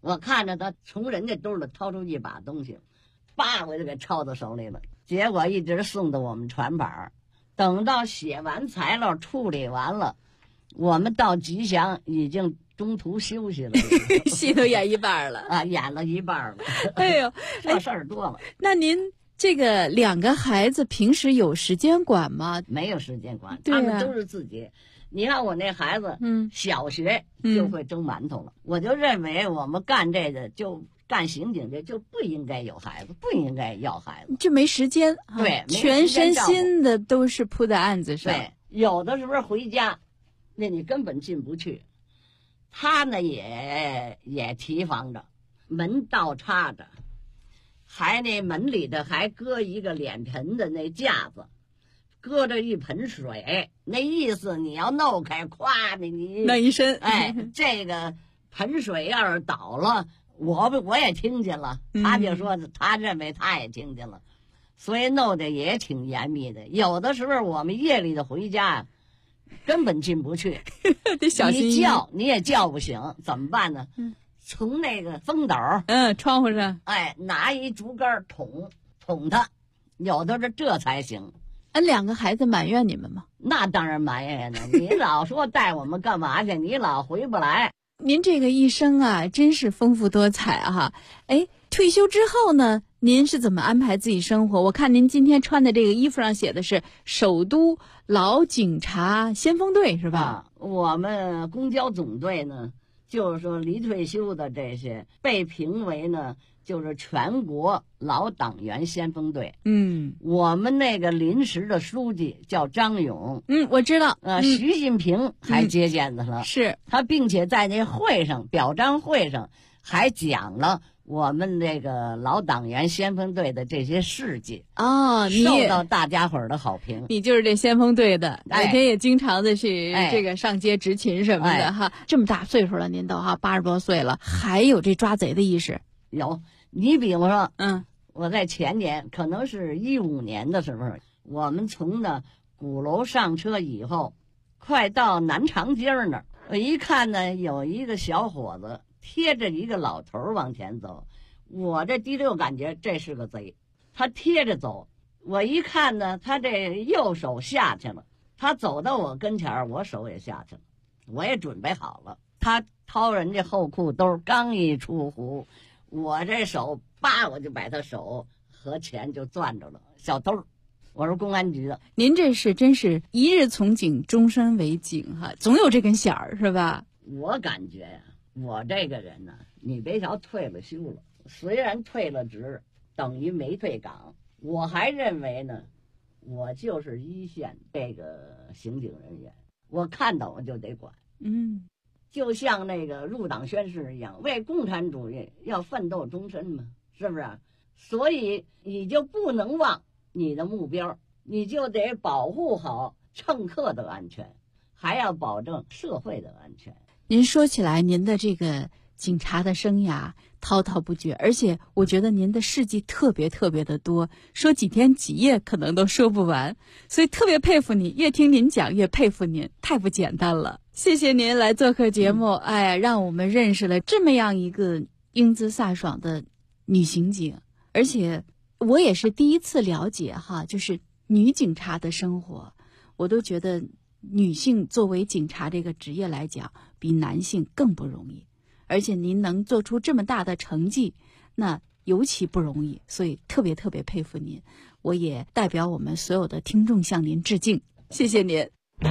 我看着他从人家兜里掏出一把东西，叭我就给抄到手里了。结果一直送到我们船板，等到写完材料处理完了，我们到吉祥已经中途休息了， 戏都演一半了啊，演了一半了。 哎呦， 这事儿多了。 那您这个2个孩子平时有时间管吗？ 没有时间管，他们都是自己。你看我那孩子，小学就会蒸馒头了。我就认为我们干这个就干刑警的就不应该有孩子，不应该要孩子， 就没时间。 对， 全身心的都是扑在案子上。 对，有的时候回家，那你根本进不去。他呢也提防着，门倒插着，还那门里头还搁一个脸盆的那架子，搁着一盆水，那意思你要弄开，咵的你弄一身。 哎，这个盆水要是倒了，我也听见了，他就说他认为他也听见了，所以弄得也挺严密的。有的时候我们夜里的回家根本进不去， 得小心。 你叫你也叫不醒，怎么办呢？从那个风斗， 窗户上， 哎，拿一竹竿捅他，有的这才行。 2个孩子埋怨你们吗？ 那当然埋怨呢，你老说带我们干嘛去，你老回不来。 您这个一生啊，真是丰富多彩哈。哎，退休之后呢，您是怎么安排自己生活？我看您今天穿的这个衣服上写的是首都老警察先锋队，是吧？ 我们公交总队呢，就是说离退休的这些被评为呢，就是全国老党员先锋队。我们那个临时的书记叫张勇。 我知道。 习近平还接见他了。 是他， 并且在那会上表彰会上还讲了我们这个老党员先锋队的这些事迹。受到大家伙儿的好评。 你就是这先锋队的，每天也经常的去这个上街执勤什么的哈。这么大岁数了，您都80多岁了，还有这抓贼的意识？ 有。你比方说，我在前年，可能是15年的时候，我们从那鼓楼上车以后，快到南长街那儿，我一看呢，有一个小伙子贴着一个老头往前走，我这第六感觉这是个贼，他贴着走，我一看呢，他这右手下去了，他走到我跟前，我手也下去了，我也准备好了，他掏人家后裤兜，刚一出壶。我这手叭，我就把他手和钱就攥着了。小偷，我是公安局的。 您这是真是一日从警，终身为警哈，总有这根弦儿是吧？ 我感觉呀，我这个人呢，你别瞧退了休了，虽然退了职，等于没退岗，我还认为呢，我就是一线这个刑警人员，我看到我就得管。就像那个入党宣誓一样，为共产主义要奋斗终身嘛，是不是？所以你就不能忘你的目标，你就得保护好乘客的安全，还要保证社会的安全。 您说起来，您的这个警察的生涯滔滔不绝，而且我觉得您的事迹特别特别的多，说几天几夜可能都说不完，所以特别佩服你，越听您讲越佩服您，太不简单了。谢谢您来做客节目，让我们认识了这么样一个英姿飒爽的女刑警，而且我也是第一次了解哈，就是女警察的生活，我都觉得女性作为警察这个职业来讲，比男性更不容易，而且您能做出这么大的成绩，那尤其不容易，所以特别特别佩服您，我也代表我们所有的听众向您致敬，谢谢您。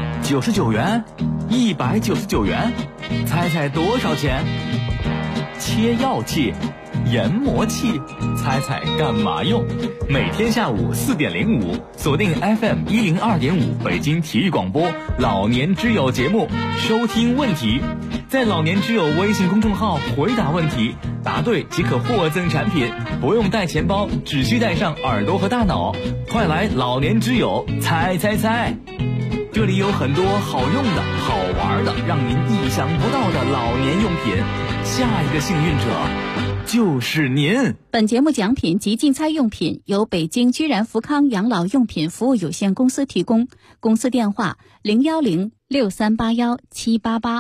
99元，199元，猜猜多少钱？切药器、研磨器，猜猜干嘛用？每天下午4点05，锁定 FM 102.5北京体育广播老年之友节目，收听问题，在老年之友微信公众号回答问题，答对即可获赠产品，不用带钱包，只需带上耳朵和大脑。快来老年之友猜猜猜！这里有很多好用的、好玩的，让您意想不到的老年用品。下一个幸运者就是您。 本节目奖品及竞猜用品由北京居然福康养老用品服务有限公司提供，公司电话01063817882。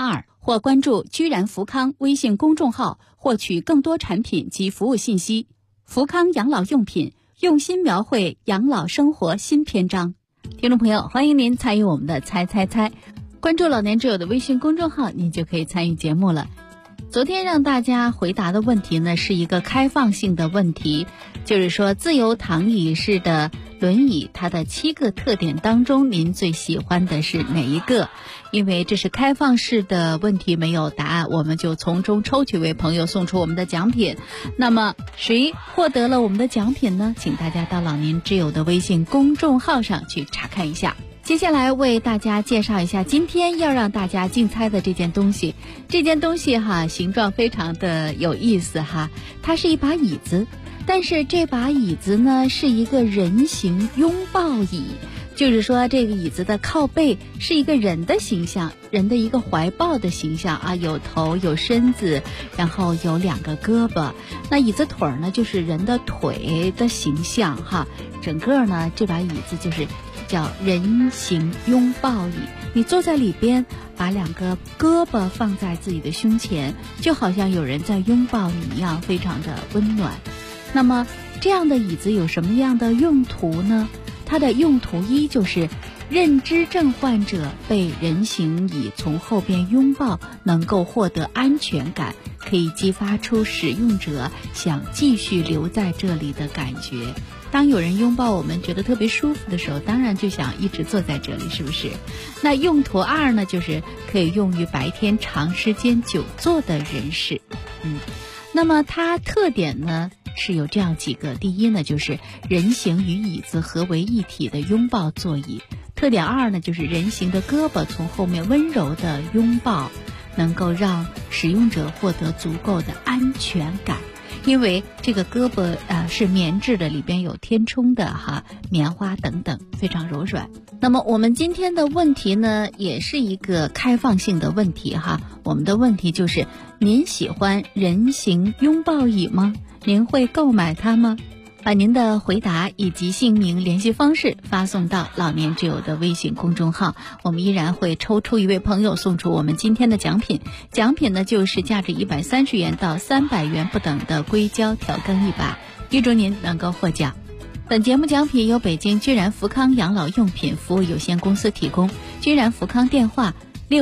或关注居然福康微信公众号获取更多产品及服务信息。福康养老用品，用心描绘养老生活新篇章。听众朋友，欢迎您参与我们的猜猜猜，关注老年之友的微信公众号，您就可以参与节目了。昨天让大家回答的问题呢，是一个开放性的问题，就是说自由躺椅式的轮椅它的7个特点当中，您最喜欢的是哪一个？因为这是开放式的问题，没有答案，我们就从中抽取位朋友送出我们的奖品。那么谁获得了我们的奖品呢？请大家到老年之友的微信公众号上去查看一下。接下来为大家介绍一下今天要让大家竞猜的这件东西。这件东西形状非常的有意思它是一把椅子，但是这把椅子呢是一个人形拥抱椅，就是说这个椅子的靠背是一个人的形象，人的一个怀抱的形象有头有身子，然后有2个胳膊，那椅子腿呢就是人的腿的形象整个呢这把椅子就是叫人形拥抱椅，你坐在里边，把2个胳膊放在自己的胸前，就好像有人在拥抱你一样，非常的温暖。那么这样的椅子有什么样的用途呢？它的用途一就是认知症患者被人形椅从后边拥抱，能够获得安全感，可以激发出使用者想继续留在这里的感觉。当有人拥抱我们觉得特别舒服的时候，当然就想一直坐在这里，是不是？那用途2呢，就是可以用于白天长时间久坐的人士。那么它特点呢是有这样几个。第一呢，就是人形与椅子合为一体的拥抱座椅。特点2呢，就是人形的胳膊从后面温柔的拥抱，能够让使用者获得足够的安全感。因为这个胳膊是棉质的，里边有填充的棉花等等，非常柔软。那么我们今天的问题呢，也是一个开放性的问题我们的问题就是：您喜欢人形拥抱椅吗？您会购买它吗？把您的回答以及姓名、联系方式发送到老年之友的微信公众号，我们依然会抽出一位朋友送出我们今天的奖品。奖品呢就是价值130元到300元不等的硅胶调羹1把，预祝您能够获奖。本节目奖品由北京居然福康养老用品服务有限公司提供，居然福康电话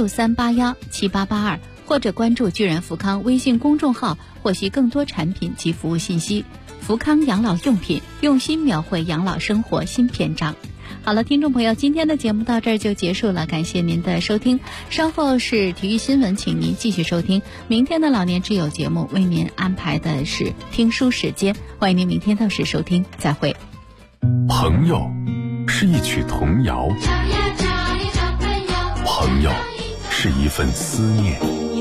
63817882，或者关注居然福康微信公众号获悉更多产品及服务信息。福康养老用品，用心描绘养老生活新篇章。好了，听众朋友，今天的节目到这儿就结束了，感谢您的收听。稍后是体育新闻，请您继续收听。明天的老年之友节目为您安排的是听书时间，欢迎您明天到时收听，再会。 朋友是一曲童谣，朋友是一份思念，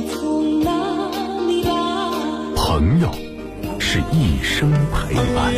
朋友是一生陪伴。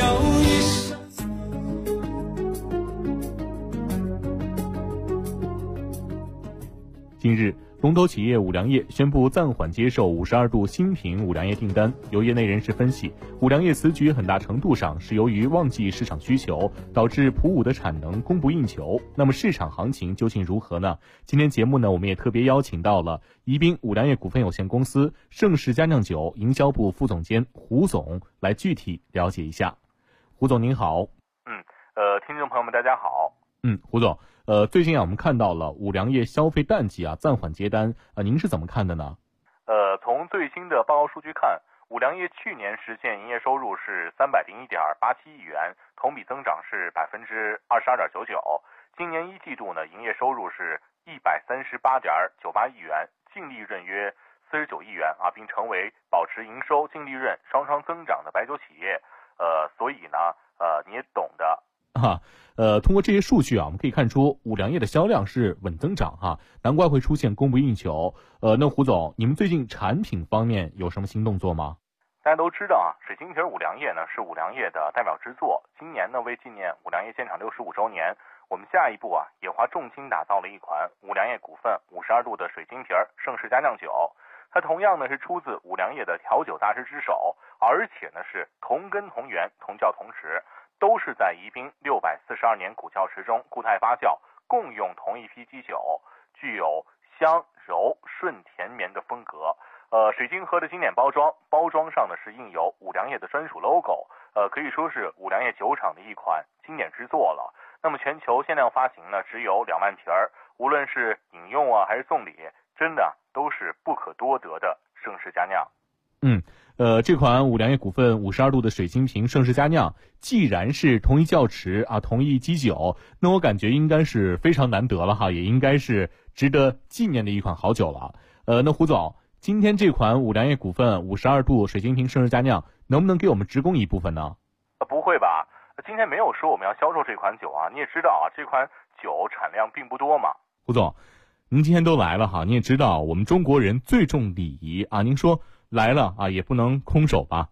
近日，龙头企业五粮液宣布暂缓接受52度新品五粮液订单。有业内人士分析，五粮液此举很大程度上是由于旺季市场需求，导致普五的产能供不应求。那么市场行情究竟如何呢？今天节目呢，我们也特别邀请到了宜宾五粮液股份有限公司盛世佳酿酒营销部副总监胡总来具体了解一下。胡总您好。 听众朋友们大家好。 胡总，最近我们看到了五粮液消费淡季暂缓接单，您是怎么看的呢？ 从最新的报告数据看，五粮液去年实现营业收入是301.87亿元，同比增长是22.99%。今年一季度呢，营业收入是138.98亿元，净利润约49亿元并成为保持营收、净利润双双增长的白酒企业。所以呢，你也懂的。 通过这些数据我们可以看出五粮液的销量是稳增长难怪会出现供不应求。那胡总，你们最近产品方面有什么新动作吗？ 大家都知道水晶皮五粮液呢是五粮液的代表之作。今年呢，为纪念五粮液建厂65周年，我们下一步也花重金打造了一款五粮液股份52度的水晶皮盛世佳酿酒。它同样呢是出自五粮液的调酒大师之手，而且呢是同根同源、同窖同池，都是在宜宾642年古窖池中固态发酵，共用同一批基酒，具有香柔顺甜绵的风格。水晶盒的经典包装上呢是印有五粮液的专属 logo， 可以说是五粮液酒厂的一款经典之作了。那么全球限量发行呢只有2万瓶，无论是饮用啊还是送礼，真的都是不可多得的盛世佳酿。 这款五粮液股份52度的水晶瓶盛世佳酿，既然是同一窖池啊，同一基酒，那我感觉应该是非常难得了哈，也应该是值得纪念的一款好酒了。那胡总，今天这款五粮液股份52度水晶瓶盛世佳酿能不能给我们直供一部分呢？ 不会吧，今天没有说我们要销售这款酒啊，你也知道啊，这款酒产量并不多嘛。 胡总，您今天都来了哈，你也知道我们中国人最重礼仪啊，您说来了啊也不能空手吧？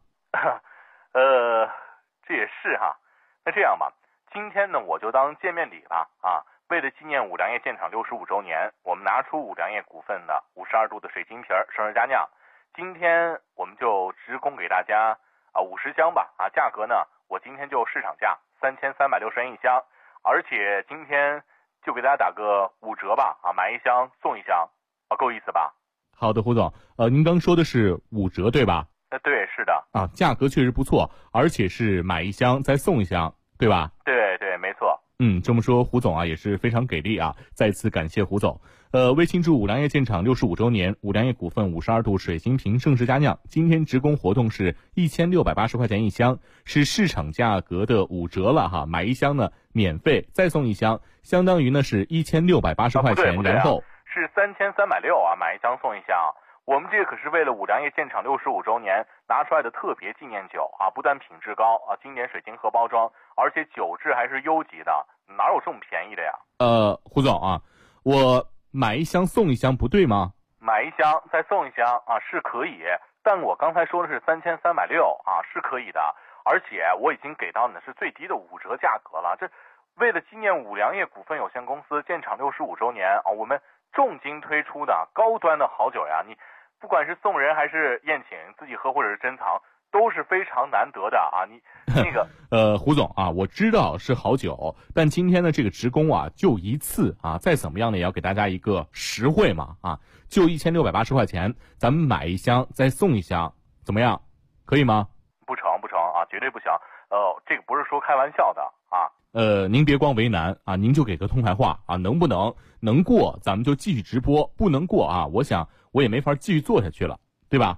这也是哈。那这样吧，今天呢我就当见面礼了啊。为了纪念五粮液建厂65周年，我们拿出五粮液股份的52度的水晶瓶盛世佳酿，今天我们就直供给大家50箱吧啊，价格呢我今天就市场价3360元一箱，而且今天就给大家打个5折吧啊，买1箱送1箱啊，够意思吧？ 好的，胡总，您刚说的是5折对吧？ 对，是的。 啊，价格确实不错，而且是买1箱再送1箱，对吧？ 对，没错。 这么说胡总啊也是非常给力啊，再次感谢胡总。为庆祝五粮液建厂65周年，五粮液股份52度水晶瓶盛世佳酿今天直供活动是1680块钱一箱，是市场价格的5折了哈，买1箱呢免费再送1箱，相当于呢是1680块钱，然后是3360啊，买1箱送1箱。我们这个可是为了五粮液建厂65周年拿出来的特别纪念酒啊，不但品质高啊，经典水晶盒包装，而且酒质还是优级的，哪有这么便宜的呀？ 胡总啊，我买1箱送1箱不对吗？ 买1箱再送1箱啊是可以，但我刚才说的是3360啊，是可以的，而且我已经给到你的是最低的5折价格了。这为了纪念五粮液股份有限公司建厂65周年啊，我们重金推出的高端的好酒呀，你不管是送人还是宴请，自己喝或者是珍藏，都是非常难得的啊！你那个胡总啊，我知道是好酒，但今天的这个直供啊，就一次啊，再怎么样呢，也要给大家一个实惠嘛啊，就1680块钱，咱们买1箱再送1箱，怎么样？可以吗？ 不成啊，绝对不行！这个不是说开玩笑的啊。 您别光为难啊，您就给个痛快话啊，能不能过，咱们就继续直播；不能过啊，我想我也没法继续做下去了，对吧？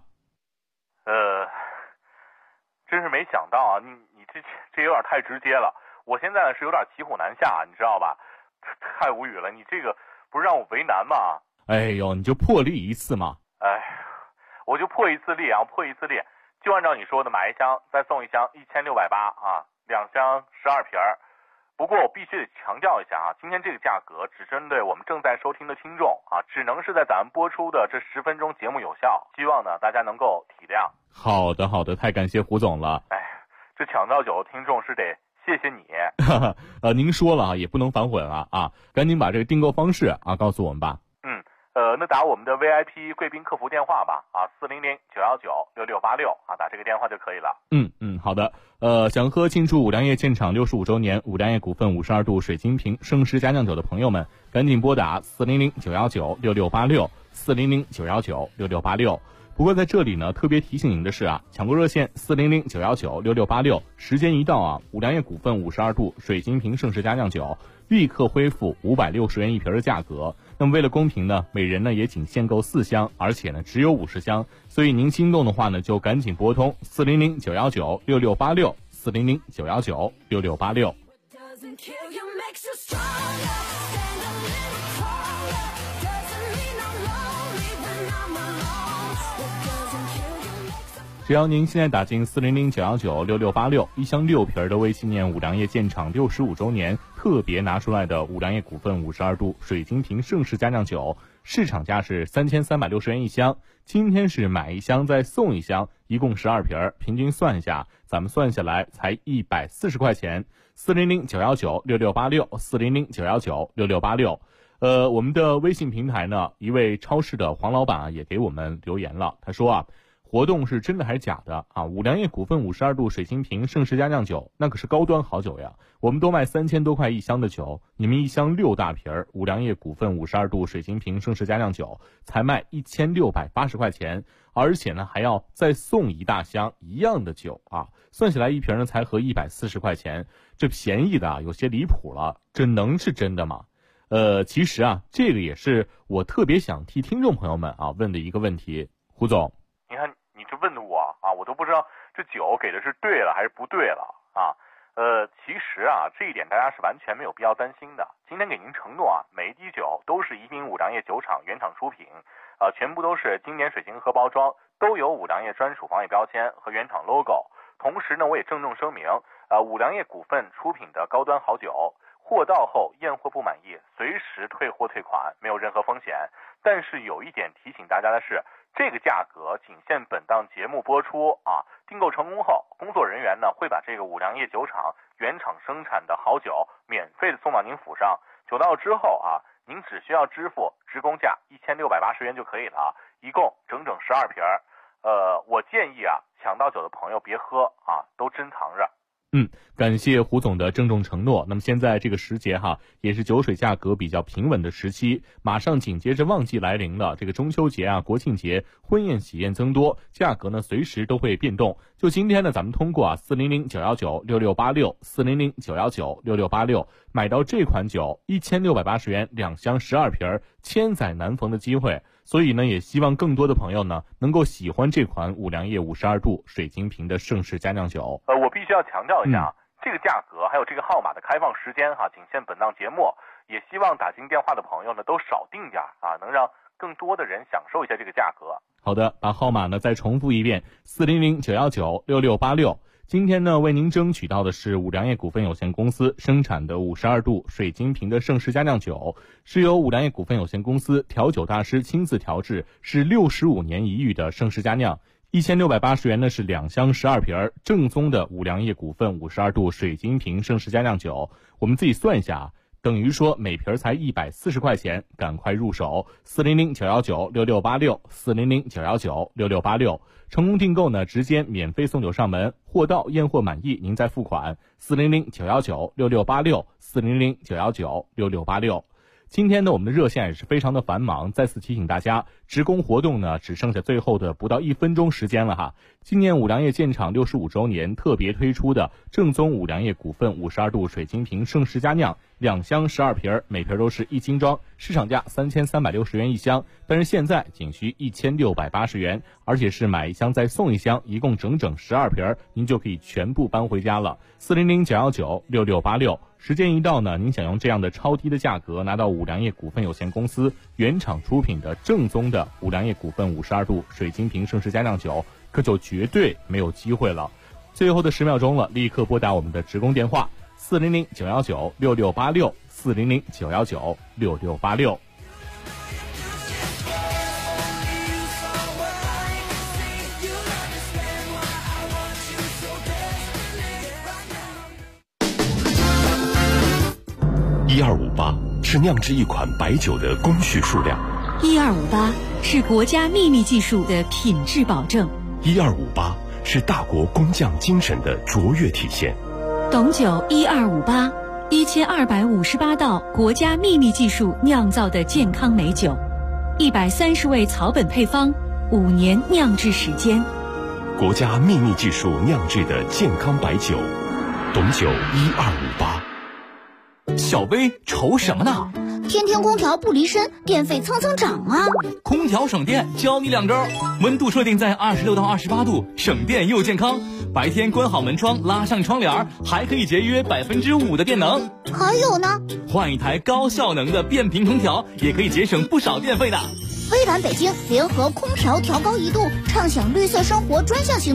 真是没想到啊，你这有点太直接了。我现在是有点骑虎难下，你知道吧？太无语了，你这个不是让我为难吗？ 哎呦，你就破例一次嘛。 我就破一次例啊，就按照你说的，买1箱再送1箱，1680啊，2箱12瓶。不过我必须得强调一下啊，今天这个价格只针对我们正在收听的听众啊，只能是在咱们播出的这10分钟节目有效，希望呢大家能够体谅。 好的，太感谢胡总了。 这抢到酒的听众是得谢谢你。 您说了啊，也不能反悔了啊，赶紧把这个订购方式啊告诉我们吧。 那打我们的 VIP 贵宾客服电话吧啊，400-919-6686啊，打这个电话就可以了。 好的。想喝庆祝五粮液建厂65周年五粮液股份52度水晶瓶盛世佳酿酒的朋友们，赶紧拨打400-919-6686 400-919-6686。不过在这里呢，特别提醒您的是啊，抢购热线400-919-6686，时间一到啊，五粮液股份52度水晶瓶盛世佳酿酒立刻恢复560元一瓶的价格。那么为了公平呢，每人呢也仅限购4箱，而且呢只有50箱，所以您心动的话呢，就赶紧拨通400-919-6686 400-919-6686。只要您现在打进400-919-6686，一箱6瓶的为纪念五粮液建厂65周年特别拿出来的五粮液股份52度水晶瓶盛世佳酿酒，市场价是3360元一箱，今天是买1箱再送1箱，一共12瓶，平均算一下，咱们算下来才140块钱。400-919-6686 400-919-6686。我们的微信平台呢，一位超市的黄老板啊也给我们留言了，他说啊， 活动是真的还是假的啊？五粮液股份52度水晶瓶盛世佳酿酒，那可是高端好酒呀，我们都卖3000多块一箱的酒，你们一箱6大瓶五粮液股份52度水晶瓶盛世佳酿酒才卖1680块钱，而且呢还要再送一大箱一样的酒啊，算起来一瓶呢才合140块钱，这便宜的啊有些离谱了，这能是真的吗？其实啊，这个也是我特别想替听众朋友们啊问的一个问题。胡总， 你看你这问的我啊，我都不知道这酒给的是对了还是不对了啊。其实啊，这一点大家是完全没有必要担心的。今天给您承诺啊，每一滴酒都是宜宾五粮液酒厂原厂出品，全部都是经典水晶盒包装，都有五粮液专属防伪标签和原厂 logo。同时呢，我也郑重声明，五粮液股份出品的高端好酒，货到后验货不满意，随时退货退款，没有任何风险。但是有一点提醒大家的是，这个价格仅限本档节目播出啊。订购成功后，工作人员呢会把这个五粮液酒厂原厂生产的好酒免费的送到您府上。酒到之后啊，您只需要支付职工价1680元就可以了，一共整整12瓶。我建议啊，抢到酒的朋友别喝啊，都珍藏着。 感谢胡总的郑重承诺。那么现在这个时节哈，也是酒水价格比较平稳的时期，马上紧接着旺季来临了。这个中秋节啊、国庆节，婚宴喜宴增多，价格呢随时都会变动。就今天呢，咱们通过400-919-6686，400-919-6686，买到这款酒1680元2箱12瓶，千载难逢的机会。所以呢，也希望更多的朋友呢能够喜欢这款五粮液52度水晶瓶的盛世佳酿酒。 我必须要强调一下，这个价格还有这个号码的开放时间哈，仅限本档节目。也希望打进电话的朋友呢都少订点啊，能让更多的人享受一下这个价格。 好的，把号码呢再重复一遍，400-919-6686。今天呢，为您争取到的是五粮液股份有限公司生产的52度水晶瓶的盛世佳酿酒，是由五粮液股份有限公司调酒大师亲自调制，是65年一遇的盛世佳酿。1680元呢是2箱12瓶，正宗的五粮液股份52度水晶瓶盛世佳酿酒。我们自己算一下，等于说每瓶才140块钱，赶快入手。400-919-6686，400-919-6686。成功订购呢，直接免费送酒上门，货到验货满意您再付款。400-919-6686，400-919-6686。今天呢，我们的热线也是非常的繁忙，再次提醒大家，职工活动呢只剩下最后的不到1分钟时间了哈。今年五粮液建厂65周年特别推出的正宗五粮液股份52度水晶瓶盛世佳酿2箱12瓶，每瓶都是1斤装，市场价3360元一箱，但是现在仅需1680元，而且是买一箱再送一箱，一共整整12瓶，您就可以全部搬回家了。400-919-6686。时间一到呢，您想用这样的超低的价格拿到五粮液股份有限公司原厂出品的正宗的五粮液股份52度水晶瓶盛世佳酿酒，可就绝对没有机会了。最后的10秒钟了，立刻拨打我们的职工电话400-919-6686，400-919-6686。 1258是酿制一款白酒的工序数量 ，1258是国家秘密技术的品质保证 ，1258是大国工匠精神的卓越体现。 董酒1258，1258道国家秘密技术酿造的健康美酒，130味草本配方，5年酿制时间， 国家秘密技术酿制的健康白酒，董酒1258。 小薇愁什么呢？ 天天空调不离身，电费蹭蹭涨啊！ 空调省电，教你2招：温度设定在26到28度，省电又健康；白天关好门窗，拉上窗帘，还可以节约5%的电能。 还有呢， 换一台高效能的变频空调，也可以节省不少电费的。 微软北京联合空调调高1度，畅享绿色生活专项行动。